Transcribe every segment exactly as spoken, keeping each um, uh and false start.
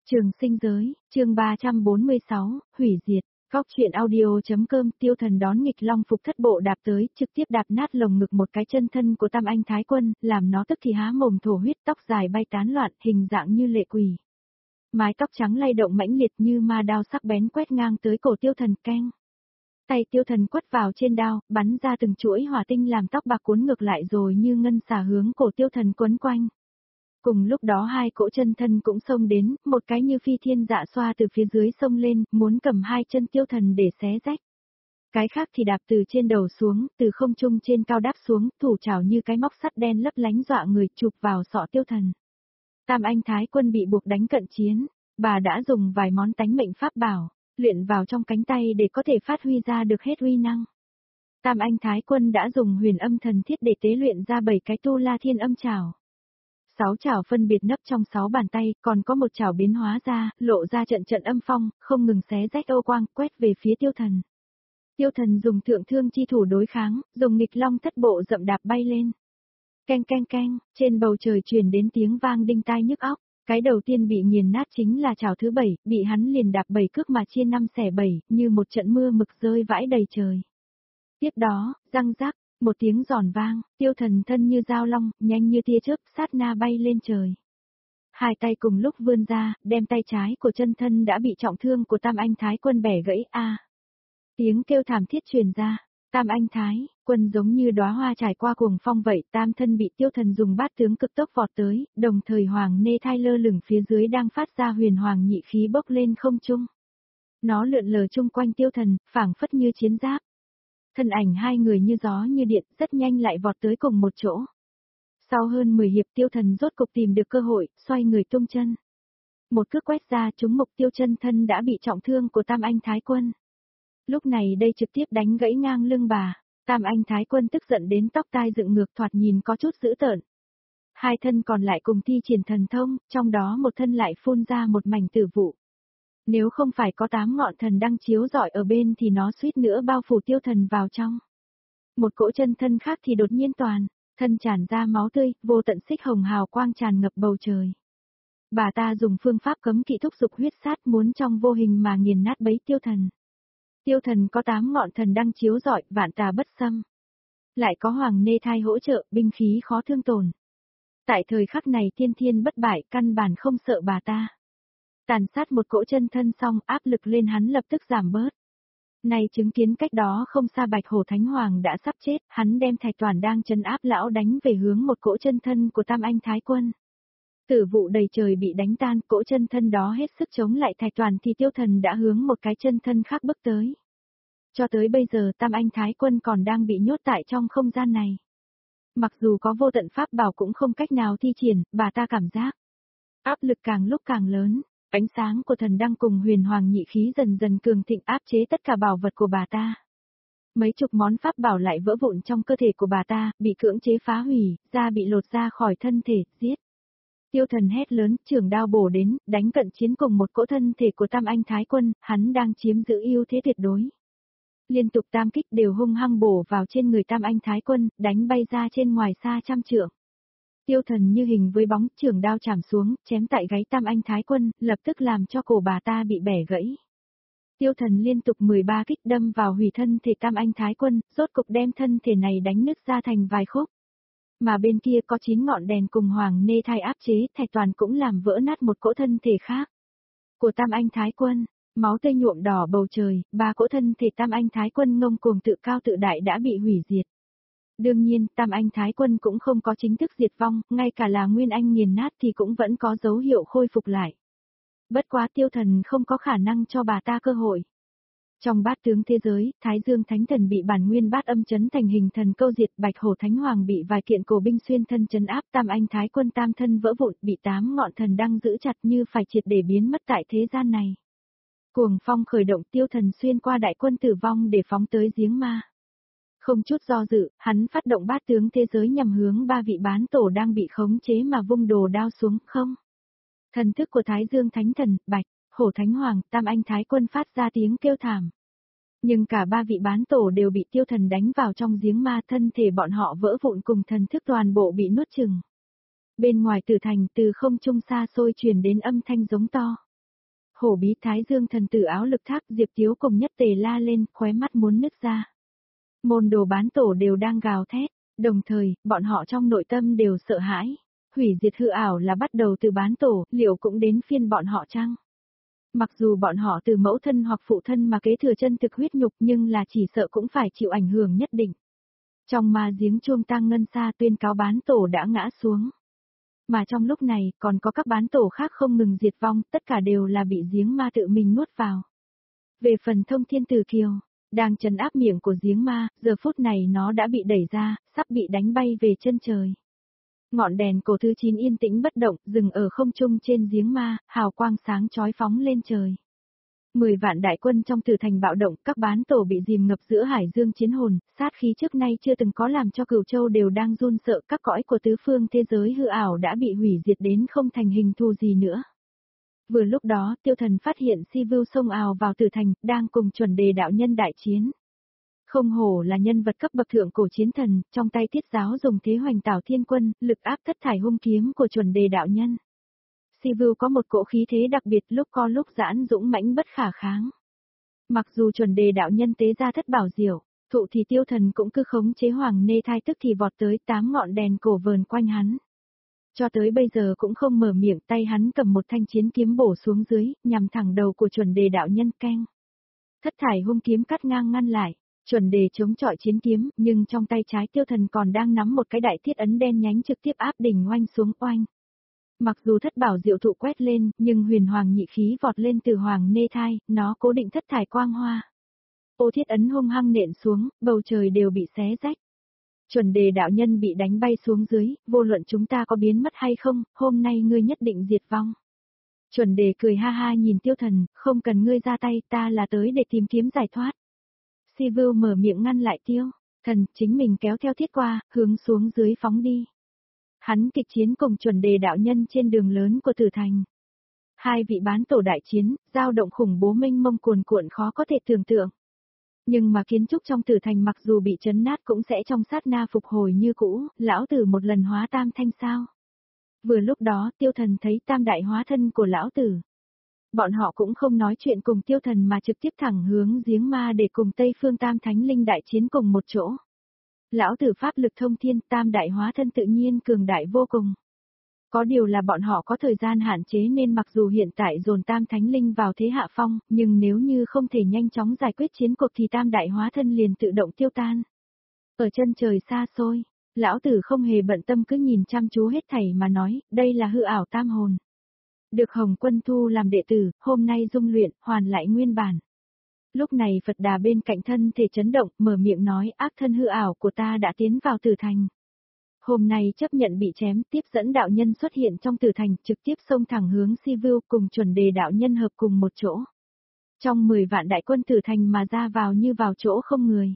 Trường sinh giới, chương ba trăm bốn mươi sáu, hủy diệt. Góc truyện audio.com. Tiêu Thần đón nghịch long phục thất bộ đạp tới, trực tiếp đạp nát lồng ngực một cái chân thân của Tam Anh Thái Quân, làm nó tức thì há mồm thổ huyết, tóc dài bay tán loạn, hình dạng như lệ quỷ. Mái tóc trắng lay động mãnh liệt như ma đao sắc bén quét ngang tới cổ Tiêu Thần, keng. Tay Tiêu Thần quất vào trên đao, bắn ra từng chuỗi hỏa tinh làm tóc bạc cuốn ngược lại rồi như ngân xà hướng cổ Tiêu Thần quấn quanh. Cùng lúc đó hai cỗ chân thân cũng xông đến, một cái như phi thiên dạ xoa từ phía dưới xông lên, muốn cầm hai chân Tiêu Thần để xé rách. Cái khác thì đạp từ trên đầu xuống, từ không trung trên cao đáp xuống, thủ trảo như cái móc sắt đen lấp lánh dọa người chụp vào sọ Tiêu Thần. Tam Anh Thái Quân bị buộc đánh cận chiến, bà đã dùng vài món tánh mệnh pháp bảo, luyện vào trong cánh tay để có thể phát huy ra được hết uy năng. Tam Anh Thái Quân đã dùng huyền âm thần thiết để tế luyện ra bảy cái tu la thiên âm trảo. Sáu chảo phân biệt nấp trong sáu bàn tay, còn có một chảo biến hóa ra, lộ ra trận trận âm phong, không ngừng xé rách ô quang, quét về phía Tiêu Thần. Tiêu Thần dùng thượng thương chi thủ đối kháng, dùng nghịch long thất bộ dậm đạp bay lên. Keng keng keng, trên bầu trời truyền đến tiếng vang đinh tai nhức óc. Cái đầu tiên bị nghiền nát chính là chảo thứ bảy, bị hắn liền đạp bảy cước mà chia năm xẻ bảy, như một trận mưa mực rơi vãi đầy trời. Tiếp đó, răng rắc. Một tiếng giòn vang, Tiêu Thần thân như dao long, nhanh như tia chớp, sát na bay lên trời. Hai tay cùng lúc vươn ra, đem tay trái của chân thân đã bị trọng thương của Tam Anh Thái Quân bẻ gãy a. À. Tiếng kêu thảm thiết truyền ra, Tam Anh Thái Quân giống như đóa hoa trải qua cuồng phong vậy, tam thân bị Tiêu Thần dùng bát tướng cực tốc vọt tới, đồng thời Hoàng Nê Thai lơ lửng phía dưới đang phát ra huyền hoàng nhị khí bốc lên không trung. Nó lượn lờ chung quanh Tiêu Thần, phảng phất như chiến giáp. Thân ảnh hai người như gió như điện, rất nhanh lại vọt tới cùng một chỗ. Sau hơn mười hiệp Tiêu Thần rốt cục tìm được cơ hội, xoay người tung chân. Một cước quét ra trúng mục tiêu chân thân đã bị trọng thương của Tam Anh Thái Quân. Lúc này đây trực tiếp đánh gãy ngang lưng bà, Tam Anh Thái Quân tức giận đến tóc tai dựng ngược, thoạt nhìn có chút dữ tợn. Hai thân còn lại cùng thi triển thần thông, trong đó một thân lại phun ra một mảnh tử vụ. Nếu không phải có tám ngọn thần đăng chiếu rọi ở bên thì nó suýt nữa bao phủ Tiêu Thần vào trong. Một cỗ chân thân khác thì đột nhiên toàn, thân tràn ra máu tươi, vô tận xích hồng hào quang tràn ngập bầu trời. Bà ta dùng phương pháp cấm kỵ thúc dục huyết sát muốn trong vô hình mà nghiền nát bấy Tiêu Thần. Tiêu Thần có tám ngọn thần đăng chiếu rọi, vạn tà bất xâm. Lại có Hoàng Nê Thai hỗ trợ, binh khí khó thương tổn. Tại thời khắc này tiên thiên bất bại, căn bản không sợ bà ta. Tàn sát một cỗ chân thân xong, áp lực lên hắn lập tức giảm bớt. Này chứng kiến cách đó không xa Bạch Hổ Thánh Hoàng đã sắp chết, hắn đem Thạch Toàn đang trấn áp lão đánh về hướng một cỗ chân thân của Tam Anh Thái Quân. Tử vụ đầy trời bị đánh tan, cỗ chân thân đó hết sức chống lại Thạch Toàn thì Tiêu Thần đã hướng một cái chân thân khác bước tới. Cho tới bây giờ Tam Anh Thái Quân còn đang bị nhốt tại trong không gian này. Mặc dù có vô tận pháp bảo cũng không cách nào thi triển, bà ta cảm giác áp lực càng lúc càng lớn. Ánh sáng của thần đăng cùng huyền hoàng nhị khí dần dần cường thịnh áp chế tất cả bảo vật của bà ta. Mấy chục món pháp bảo lại vỡ vụn trong cơ thể của bà ta, bị cưỡng chế phá hủy, da bị lột ra khỏi thân thể, giết. Tiêu Thần hét lớn, trường đao bổ đến, đánh cận chiến cùng một cỗ thân thể của Tam Anh Thái Quân, hắn đang chiếm giữ ưu thế tuyệt đối. Liên tục tam kích đều hung hăng bổ vào trên người Tam Anh Thái Quân, đánh bay ra trên ngoài xa trăm trượng. Tiêu Thần như hình với bóng, trường đao chạm xuống, chém tại gáy Tam Anh Thái Quân, lập tức làm cho cổ bà ta bị bẻ gãy. Tiêu Thần liên tục mười ba kích đâm vào hủy thân thể Tam Anh Thái Quân, rốt cục đem thân thể này đánh nứt ra thành vài khúc. Mà bên kia có chín ngọn đèn cùng Hoàng Nê Thai áp chế, Thạch Toàn cũng làm vỡ nát một cỗ thân thể khác. Của Tam Anh Thái Quân, máu tươi nhuộm đỏ bầu trời, ba cỗ thân thể Tam Anh Thái Quân ngông cuồng tự cao tự đại đã bị hủy diệt. Đương nhiên, Tam Anh Thái Quân cũng không có chính thức diệt vong, ngay cả là Nguyên Anh nghiền nát thì cũng vẫn có dấu hiệu khôi phục lại. Bất quá Tiêu Thần không có khả năng cho bà ta cơ hội. Trong bát tướng thế giới, Thái Dương Thánh Thần bị bản nguyên bát âm chấn thành hình thần câu diệt, Bạch Hổ Thánh Hoàng bị vài kiện cổ binh xuyên thân chấn áp, Tam Anh Thái Quân tam thân vỡ vụn, bị tám ngọn thần đăng giữ chặt như phải triệt để biến mất tại thế gian này. Cuồng phong khởi động, Tiêu Thần xuyên qua đại quân tử vong để phóng tới giếng ma. Không chút do dự, hắn phát động bát tướng thế giới nhằm hướng ba vị bán tổ đang bị khống chế mà vung đồ đao xuống, không. Thần thức của Thái Dương Thánh Thần, Bạch, Hổ Thánh Hoàng, Tam Anh Thái Quân phát ra tiếng kêu thảm. Nhưng cả ba vị bán tổ đều bị Tiêu Thần đánh vào trong giếng ma, thân thể bọn họ vỡ vụn cùng thần thức toàn bộ bị nuốt chừng. Bên ngoài tử thành từ không trung xa xôi truyền đến âm thanh giống to. Hổ Bí Thái Dương thần tử áo lực thác Diệp Tiếu cùng Nhất Tề la lên, khóe mắt muốn nứt ra. Môn đồ bán tổ đều đang gào thét, đồng thời, bọn họ trong nội tâm đều sợ hãi. Hủy diệt hư ảo là bắt đầu từ bán tổ, liệu cũng đến phiên bọn họ chăng? Mặc dù bọn họ từ mẫu thân hoặc phụ thân mà kế thừa chân thực huyết nhục nhưng là chỉ sợ cũng phải chịu ảnh hưởng nhất định. Trong ma giếng chuông tang ngân xa tuyên cáo bán tổ đã ngã xuống. Mà trong lúc này còn có các bán tổ khác không ngừng diệt vong, tất cả đều là bị giếng ma tự mình nuốt vào. Về phần Thông Thiên Tử Kiều, đang trấn áp miệng của giếng ma, giờ phút này nó đã bị đẩy ra, sắp bị đánh bay về chân trời. Ngọn đèn cổ thứ chín yên tĩnh bất động, dừng ở không trung trên giếng ma, hào quang sáng chói phóng lên trời. Mười vạn đại quân trong Tử Thành bạo động, các bán tổ bị dìm ngập giữa hải dương chiến hồn, sát khí trước nay chưa từng có làm cho Cửu Châu đều đang run sợ, các cõi của tứ phương thế giới hư ảo đã bị hủy diệt đến không thành hình thù gì nữa. Vừa lúc đó, Tiêu Thần phát hiện Si Vưu xông ào vào Tử Thành, đang cùng chuẩn đề đạo nhân đại chiến. Không hổ là nhân vật cấp bậc thượng cổ chiến thần, trong tay Tiết Giáo dùng thế hoành tảo thiên quân, lực áp thất thải hung kiếm của chuẩn đề đạo nhân. Si Vưu có một cỗ khí thế đặc biệt, lúc co lúc giãn dũng mãnh bất khả kháng. Mặc dù chuẩn đề đạo nhân tế ra thất bảo diệu, thụ thì Tiêu Thần cũng cứ khống chế hoàng nê thai tức thì vọt tới tám ngọn đèn cổ vờn quanh hắn. Cho tới bây giờ cũng không mở miệng, tay hắn cầm một thanh chiến kiếm bổ xuống dưới, nhằm thẳng đầu của chuẩn đề đạo nhân keng. Thất thải hung kiếm cắt ngang ngăn lại. Chuẩn đề chống chọi chiến kiếm, nhưng trong tay trái Tiêu Thần còn đang nắm một cái đại thiết ấn đen nhánh trực tiếp áp đỉnh oanh xuống oanh. Mặc dù thất bảo diệu thụ quét lên, nhưng huyền hoàng nhị khí vọt lên từ hoàng nê thai, nó cố định thất thải quang hoa. Ô thiết ấn hung hăng nện xuống, bầu trời đều bị xé rách. Chuẩn đề đạo nhân bị đánh bay xuống dưới, vô luận chúng ta có biến mất hay không, hôm nay ngươi nhất định diệt vong. Chuẩn đề cười ha ha nhìn Tiêu Thần, không cần ngươi ra tay, ta là tới để tìm kiếm giải thoát. Si Vưu mở miệng ngăn lại Tiêu Thần, chính mình kéo theo thiết qua, hướng xuống dưới phóng đi. Hắn kịch chiến cùng chuẩn đề đạo nhân trên đường lớn của Tử Thành. Hai vị bán tổ đại chiến, dao động khủng bố mênh mông cuồn cuộn khó có thể tưởng tượng. Nhưng mà kiến trúc trong Tử Thành mặc dù bị chấn nát cũng sẽ trong sát na phục hồi như cũ, lão tử một lần hóa tam thanh sao. Vừa lúc đó Tiêu Thần thấy tam đại hóa thân của lão tử. Bọn họ cũng không nói chuyện cùng Tiêu Thần mà trực tiếp thẳng hướng giếng ma để cùng Tây Phương Tam Thánh Linh đại chiến cùng một chỗ. Lão tử pháp lực thông thiên, tam đại hóa thân tự nhiên cường đại vô cùng. Có điều là bọn họ có thời gian hạn chế nên mặc dù hiện tại dồn Tam Thánh Linh vào thế hạ phong, nhưng nếu như không thể nhanh chóng giải quyết chiến cuộc thì tam đại hóa thân liền tự động tiêu tan. Ở chân trời xa xôi, lão tử không hề bận tâm cứ nhìn chăm chú hết thảy mà nói, đây là hư ảo tam hồn. Được Hồng Quân thu làm đệ tử, hôm nay dung luyện, hoàn lại nguyên bản. Lúc này Phật Đà bên cạnh thân thể chấn động, mở miệng nói ác thân hư ảo của ta đã tiến vào Tử Thành. Hôm nay chấp nhận bị chém, tiếp dẫn đạo nhân xuất hiện trong Tử Thành, trực tiếp xông thẳng hướng Si Vưu cùng chuẩn đề đạo nhân hợp cùng một chỗ. Trong mười vạn đại quân Tử Thành mà ra vào như vào chỗ không người.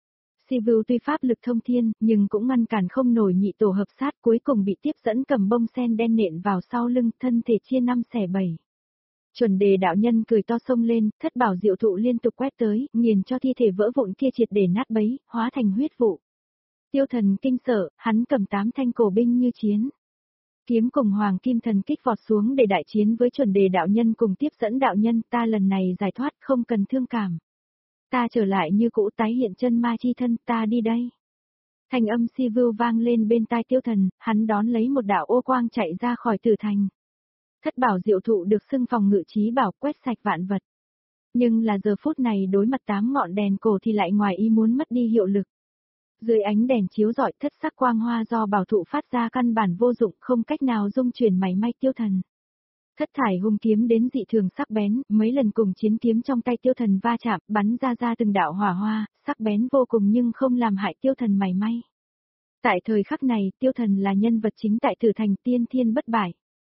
Si Vưu tuy pháp lực thông thiên, nhưng cũng ngăn cản không nổi nhị tổ hợp sát, cuối cùng bị tiếp dẫn cầm bông sen đen nện vào sau lưng, thân thể chia năm xẻ bảy. Chuẩn đề đạo nhân cười to xông lên, thất bảo diệu thụ liên tục quét tới, nghiền cho thi thể vỡ vụn kia triệt để nát bấy, hóa thành huyết vụ. Tiêu Thần kinh sợ, hắn cầm tám thanh cổ binh như chiến. Kiếm cùng hoàng kim thần kích vọt xuống để đại chiến với chuẩn đề đạo nhân cùng tiếp dẫn đạo nhân, ta lần này giải thoát không cần thương cảm. Ta trở lại như cũ tái hiện chân ma chi thân, ta đi đây. Thanh âm Si Vưu vang lên bên tai Tiêu Thần, hắn đón lấy một đạo ô quang chạy ra khỏi Tử Thành. Thất bảo diệu thụ được xưng phòng ngự trí bảo quét sạch vạn vật. Nhưng là giờ phút này đối mặt tám ngọn đèn cổ thì lại ngoài ý muốn mất đi hiệu lực. Dưới ánh đèn chiếu rọi thất sắc quang hoa do bảo thụ phát ra căn bản vô dụng không cách nào dung chuyển mảy may Tiêu Thần. Thất thải hung kiếm đến dị thường sắc bén, mấy lần cùng chiến kiếm trong tay Tiêu Thần va chạm, bắn ra ra từng đạo hỏa hoa, sắc bén vô cùng nhưng không làm hại Tiêu Thần mảy may. Tại thời khắc này, Tiêu Thần là nhân vật chính tại Tử Thành, tiên thiên bất bại.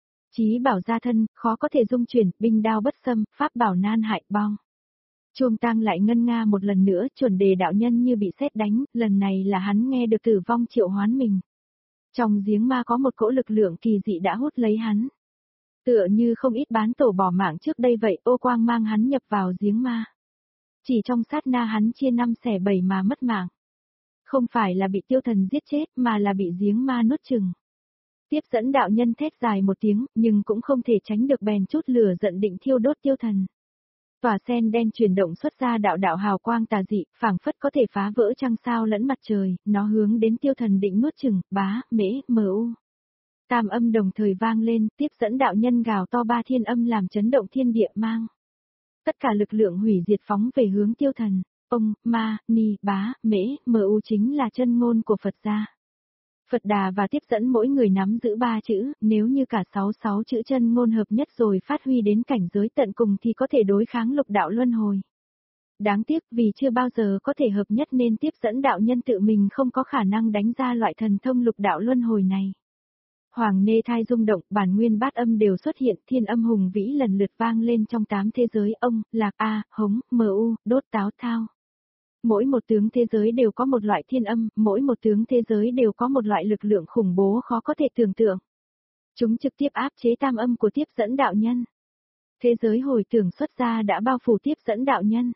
Chí bảo gia thân, khó có thể dung chuyển, binh đao bất xâm, pháp bảo nan hại bong. Chuông tang lại ngân nga một lần nữa, chuẩn đề đạo nhân như bị sét đánh, lần này là hắn nghe được tử vong triệu hoán mình. Trong giếng ma có một cỗ lực lượng kỳ dị đã hút lấy hắn. Tựa như không ít bán tổ bỏ mạng trước đây vậy, ô quang mang hắn nhập vào giếng ma. Chỉ trong sát na hắn chia năm xẻ bảy mà mất mạng. Không phải là bị Tiêu Thần giết chết mà là bị giếng ma nuốt chừng. Tiếp dẫn đạo nhân thét dài một tiếng, nhưng cũng không thể tránh được bèn chút lửa giận định thiêu đốt tiêu thần. Tòa sen đen chuyển động xuất ra đạo đạo hào quang tà dị, phảng phất có thể phá vỡ trăng sao lẫn mặt trời, nó hướng đến tiêu thần định nuốt chừng, bá, mễ, mờ u. Tam âm đồng thời vang lên, tiếp dẫn đạo nhân gào to ba thiên âm làm chấn động thiên địa mang. Tất cả lực lượng hủy diệt phóng về hướng tiêu thần, ông, ma, ni, bá, mễ, mờ u chính là chân ngôn của Phật gia. Phật Đà và tiếp dẫn mỗi người nắm giữ ba chữ, nếu như cả sáu sáu chữ chân ngôn hợp nhất rồi phát huy đến cảnh giới tận cùng thì có thể đối kháng lục đạo luân hồi. Đáng tiếc vì chưa bao giờ có thể hợp nhất nên tiếp dẫn đạo nhân tự mình không có khả năng đánh ra loại thần thông lục đạo luân hồi này. Hoàng nê thai rung động, bản nguyên bát âm đều xuất hiện, thiên âm hùng vĩ lần lượt vang lên trong tám thế giới ông, lạc a, hống, mờ u, đốt táo thao. Mỗi một tướng thế giới đều có một loại thiên âm, mỗi một tướng thế giới đều có một loại lực lượng khủng bố khó có thể tưởng tượng. Chúng trực tiếp áp chế tam âm của tiếp dẫn đạo nhân. Thế giới hồi tưởng xuất ra đã bao phủ tiếp dẫn đạo nhân.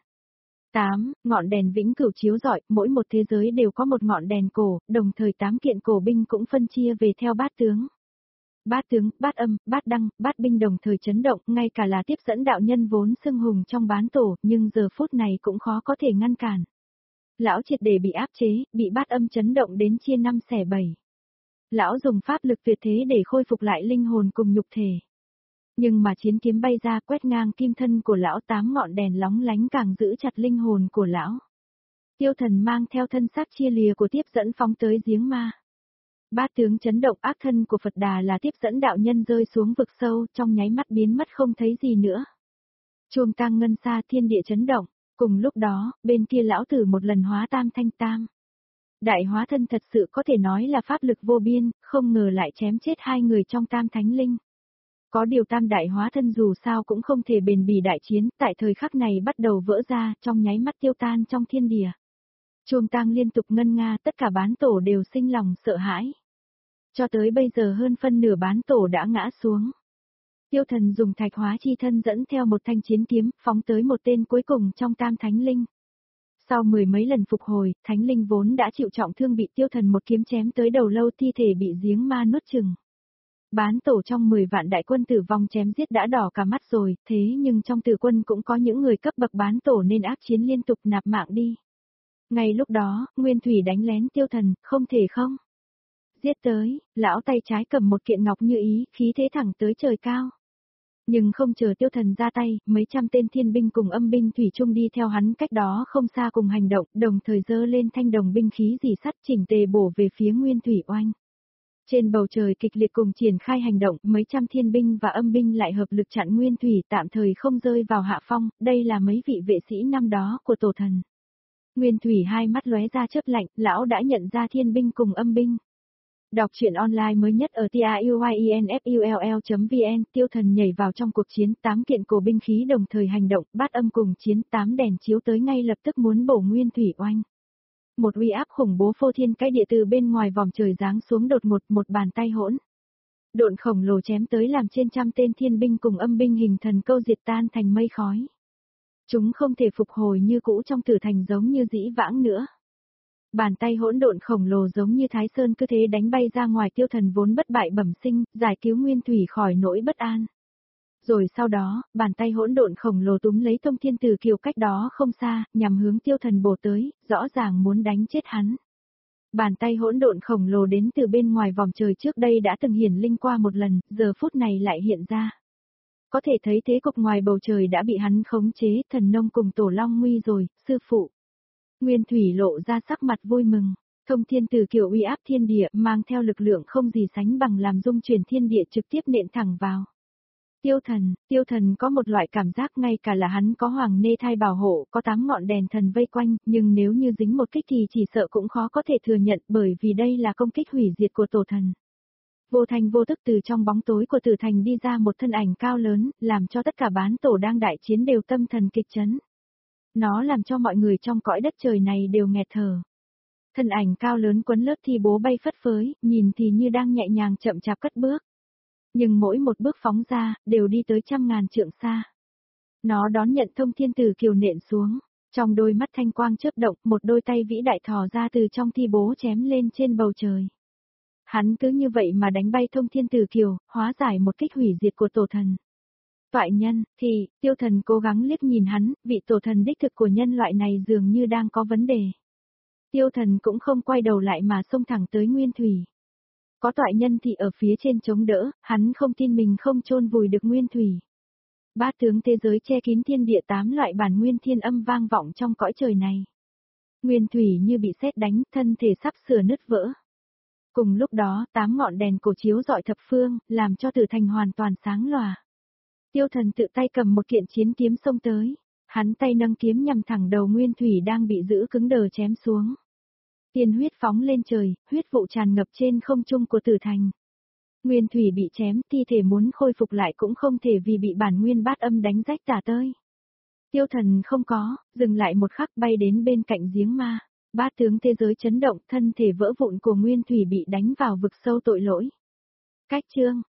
tám. Ngọn đèn vĩnh cửu chiếu rọi, mỗi một thế giới đều có một ngọn đèn cổ, đồng thời tám kiện cổ binh cũng phân chia về theo bát tướng. Bát tướng, bát âm, bát đăng, bát binh đồng thời chấn động, ngay cả là tiếp dẫn đạo nhân vốn xưng hùng trong bán tổ, nhưng giờ phút này cũng khó có thể ngăn cản. Lão triệt để bị áp chế, bị bát âm chấn động đến chia năm xẻ bảy. Lão dùng pháp lực tuyệt thế để khôi phục lại linh hồn cùng nhục thể. Nhưng mà chiến kiếm bay ra quét ngang kim thân của lão, tám ngọn đèn lóng lánh càng giữ chặt linh hồn của lão. Tiêu thần mang theo thân xác chia lìa của tiếp dẫn phóng tới giếng ma. Bát tướng chấn động, ác thân của Phật Đà là tiếp dẫn đạo nhân rơi xuống vực sâu, trong nháy mắt biến mất không thấy gì nữa. Chuông tang ngân xa, thiên địa chấn động, cùng lúc đó, bên kia lão tử một lần hóa tam thanh tam. Đại hóa thân thật sự có thể nói là pháp lực vô biên, không ngờ lại chém chết hai người trong tam thánh linh. Có điều tam đại hóa thân dù sao cũng không thể bền bỉ đại chiến, tại thời khắc này bắt đầu vỡ ra, trong nháy mắt tiêu tan trong thiên địa. Chuông tang liên tục ngân nga, tất cả bán tổ đều sinh lòng sợ hãi. Cho tới bây giờ hơn phân nửa bán tổ đã ngã xuống. Tiêu thần dùng thạch hóa chi thân dẫn theo một thanh chiến kiếm, phóng tới một tên cuối cùng trong tam thánh linh. Sau mười mấy lần phục hồi, thánh linh vốn đã chịu trọng thương bị tiêu thần một kiếm chém tới đầu lâu, thi thể bị giếng ma nuốt chừng. Bán tổ trong mười vạn đại quân tử vong chém giết đã đỏ cả mắt rồi, thế nhưng trong tử quân cũng có những người cấp bậc bán tổ nên ác chiến liên tục nạp mạng đi. Ngay lúc đó, Nguyên Thủy đánh lén tiêu thần, không thể không. Giết tới, lão tay trái cầm một kiện ngọc như ý, khí thế thẳng tới trời cao. Nhưng không chờ tiêu thần ra tay, mấy trăm tên thiên binh cùng âm binh thủy chung đi theo hắn cách đó không xa cùng hành động, đồng thời giơ lên thanh đồng binh khí dì sắt chỉnh tề bổ về phía Nguyên Thủy oanh. Trên bầu trời kịch liệt cùng triển khai hành động, mấy trăm thiên binh và âm binh lại hợp lực chặn Nguyên Thủy tạm thời không rơi vào hạ phong, đây là mấy vị vệ sĩ năm đó của tổ thần. Nguyên Thủy hai mắt lóe ra chớp lạnh, lão đã nhận ra thiên binh cùng âm binh. Đọc truyện online mới nhất ở truyinfull chấm vn, tiêu thần nhảy vào trong cuộc chiến, tám kiện cổ binh khí đồng thời hành động, bát âm cùng chiến, tám đèn chiếu tới ngay lập tức muốn bổ Nguyên Thủy oanh. Một uy áp khủng bố phô thiên cái địa từ bên ngoài vòng trời giáng xuống đột ngột, một bàn tay hỗn độn khổng lồ chém tới làm trên trăm tên thiên binh cùng âm binh hình thần câu diệt tan thành mây khói. Chúng không thể phục hồi như cũ trong tử thành giống như dĩ vãng nữa. Bàn tay hỗn độn khổng lồ giống như Thái Sơn cứ thế đánh bay ra ngoài tiêu thần vốn bất bại bẩm sinh, giải cứu Nguyên Thủy khỏi nỗi bất an. Rồi sau đó, bàn tay hỗn độn khổng lồ túm lấy Thông Thiên Tử Kiều cách đó không xa, nhằm hướng tiêu thần bổ tới, rõ ràng muốn đánh chết hắn. Bàn tay hỗn độn khổng lồ đến từ bên ngoài vòng trời trước đây đã từng hiển linh qua một lần, giờ phút này lại hiện ra. Có thể thấy thế cục ngoài bầu trời đã bị hắn khống chế, thần nông cùng tổ long nguy rồi, sư phụ. Nguyên Thủy lộ ra sắc mặt vui mừng, Thông Thiên Tử Kiều uy áp thiên địa mang theo lực lượng không gì sánh bằng làm dung chuyển thiên địa trực tiếp nện thẳng vào. Tiêu thần, tiêu thần có một loại cảm giác ngay cả là hắn có hoàng nê thai bảo hộ, có tám ngọn đèn thần vây quanh, nhưng nếu như dính một kích thì chỉ sợ cũng khó có thể thừa nhận bởi vì đây là công kích hủy diệt của tổ thần. Vô thành vô thức từ trong bóng tối của tử thành đi ra một thân ảnh cao lớn, làm cho tất cả bán tổ đang đại chiến đều tâm thần kịch chấn. Nó làm cho mọi người trong cõi đất trời này đều nghẹt thở. Thân ảnh cao lớn quấn lớp thi bố bay phất phới, nhìn thì như đang nhẹ nhàng chậm chạp cất bước. Nhưng mỗi một bước phóng ra, đều đi tới trăm ngàn trượng xa. Nó đón nhận Thông Thiên Tử Kiều nện xuống, trong đôi mắt thanh quang chớp động, một đôi tay vĩ đại thò ra từ trong thi bố chém lên trên bầu trời. Hắn cứ như vậy mà đánh bay Thông Thiên Tử Kiều, hóa giải một kích hủy diệt của tổ thần. Toại nhân, thì, tiêu thần cố gắng liếc nhìn hắn, vị tổ thần đích thực của nhân loại này dường như đang có vấn đề. Tiêu thần cũng không quay đầu lại mà xông thẳng tới Nguyên Thủy. Có toại nhân thì ở phía trên chống đỡ, hắn không tin mình không chôn vùi được Nguyên Thủy. Bát tướng thế giới che kín thiên địa, tám loại bản nguyên thiên âm vang vọng trong cõi trời này. Nguyên Thủy như bị sét đánh, thân thể sắp sửa nứt vỡ. Cùng lúc đó, tám ngọn đèn cổ chiếu rọi thập phương, làm cho tử thành hoàn toàn sáng lòa. Tiêu thần tự tay cầm một kiện chiến kiếm xông tới. Hắn tay nâng kiếm nhằm thẳng đầu Nguyên Thủy đang bị giữ cứng đờ chém xuống. Tiên huyết phóng lên trời, huyết vụ tràn ngập trên không trung của tử thành. Nguyên Thủy bị chém, thi thể muốn khôi phục lại cũng không thể vì bị bản nguyên bát âm đánh rách tả tơi. Tiêu thần không có, dừng lại một khắc bay đến bên cạnh giếng ma. Bát tướng thế giới chấn động, thân thể vỡ vụn của Nguyên Thủy bị đánh vào vực sâu tội lỗi. Cách chương